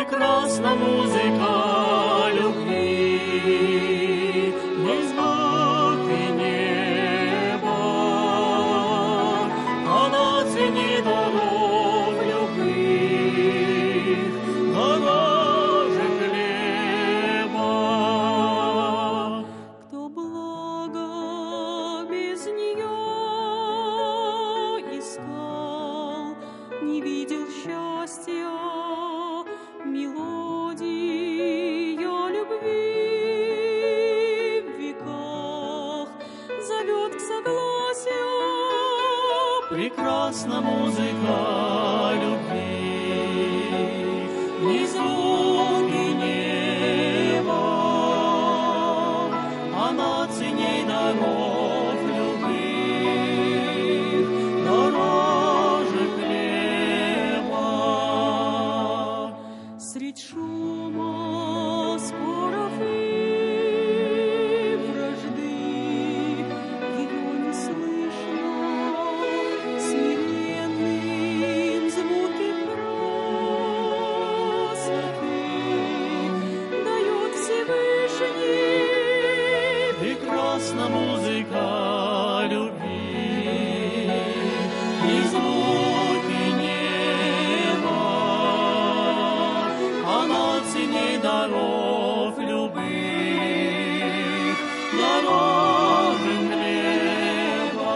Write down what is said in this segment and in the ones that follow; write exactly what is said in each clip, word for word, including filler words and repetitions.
прекрасна музыка любви, не звуки неба, она ценит даров любви, дороже хлеба. Кто благо без нее искал, не видел счастья, мелодия любви в веках зовет к согласию. Прекрасна музыка любви, ни звуки неба, она ценней даров любви, дороже хлеба. Средь шума споров и вражды его не слышно, смиренным звуки красоты дает Всевышний. Прекрасна музыка любви, и звуки неба, она ценней даров любых, дороже хлеба.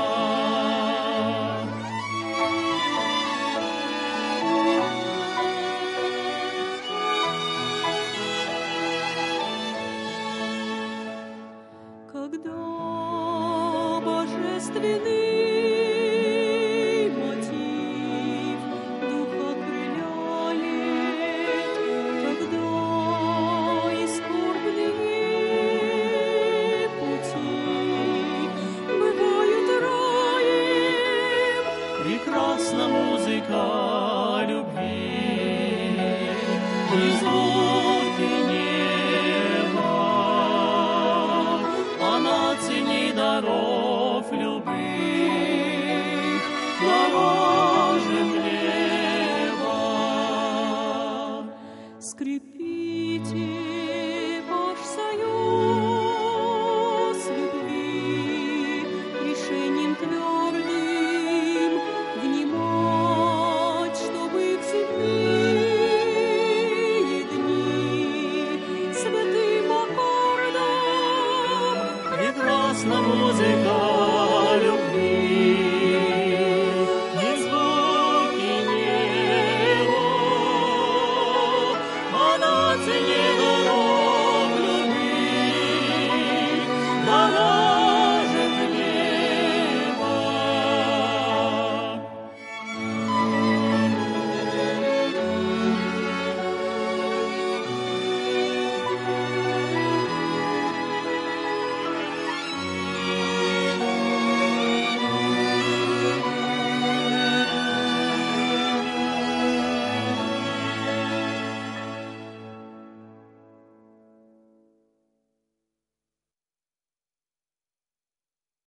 Когда божественный мотив духа окрыляет, когда и скорбные пути бывают раем, прекрасна музыка любви, и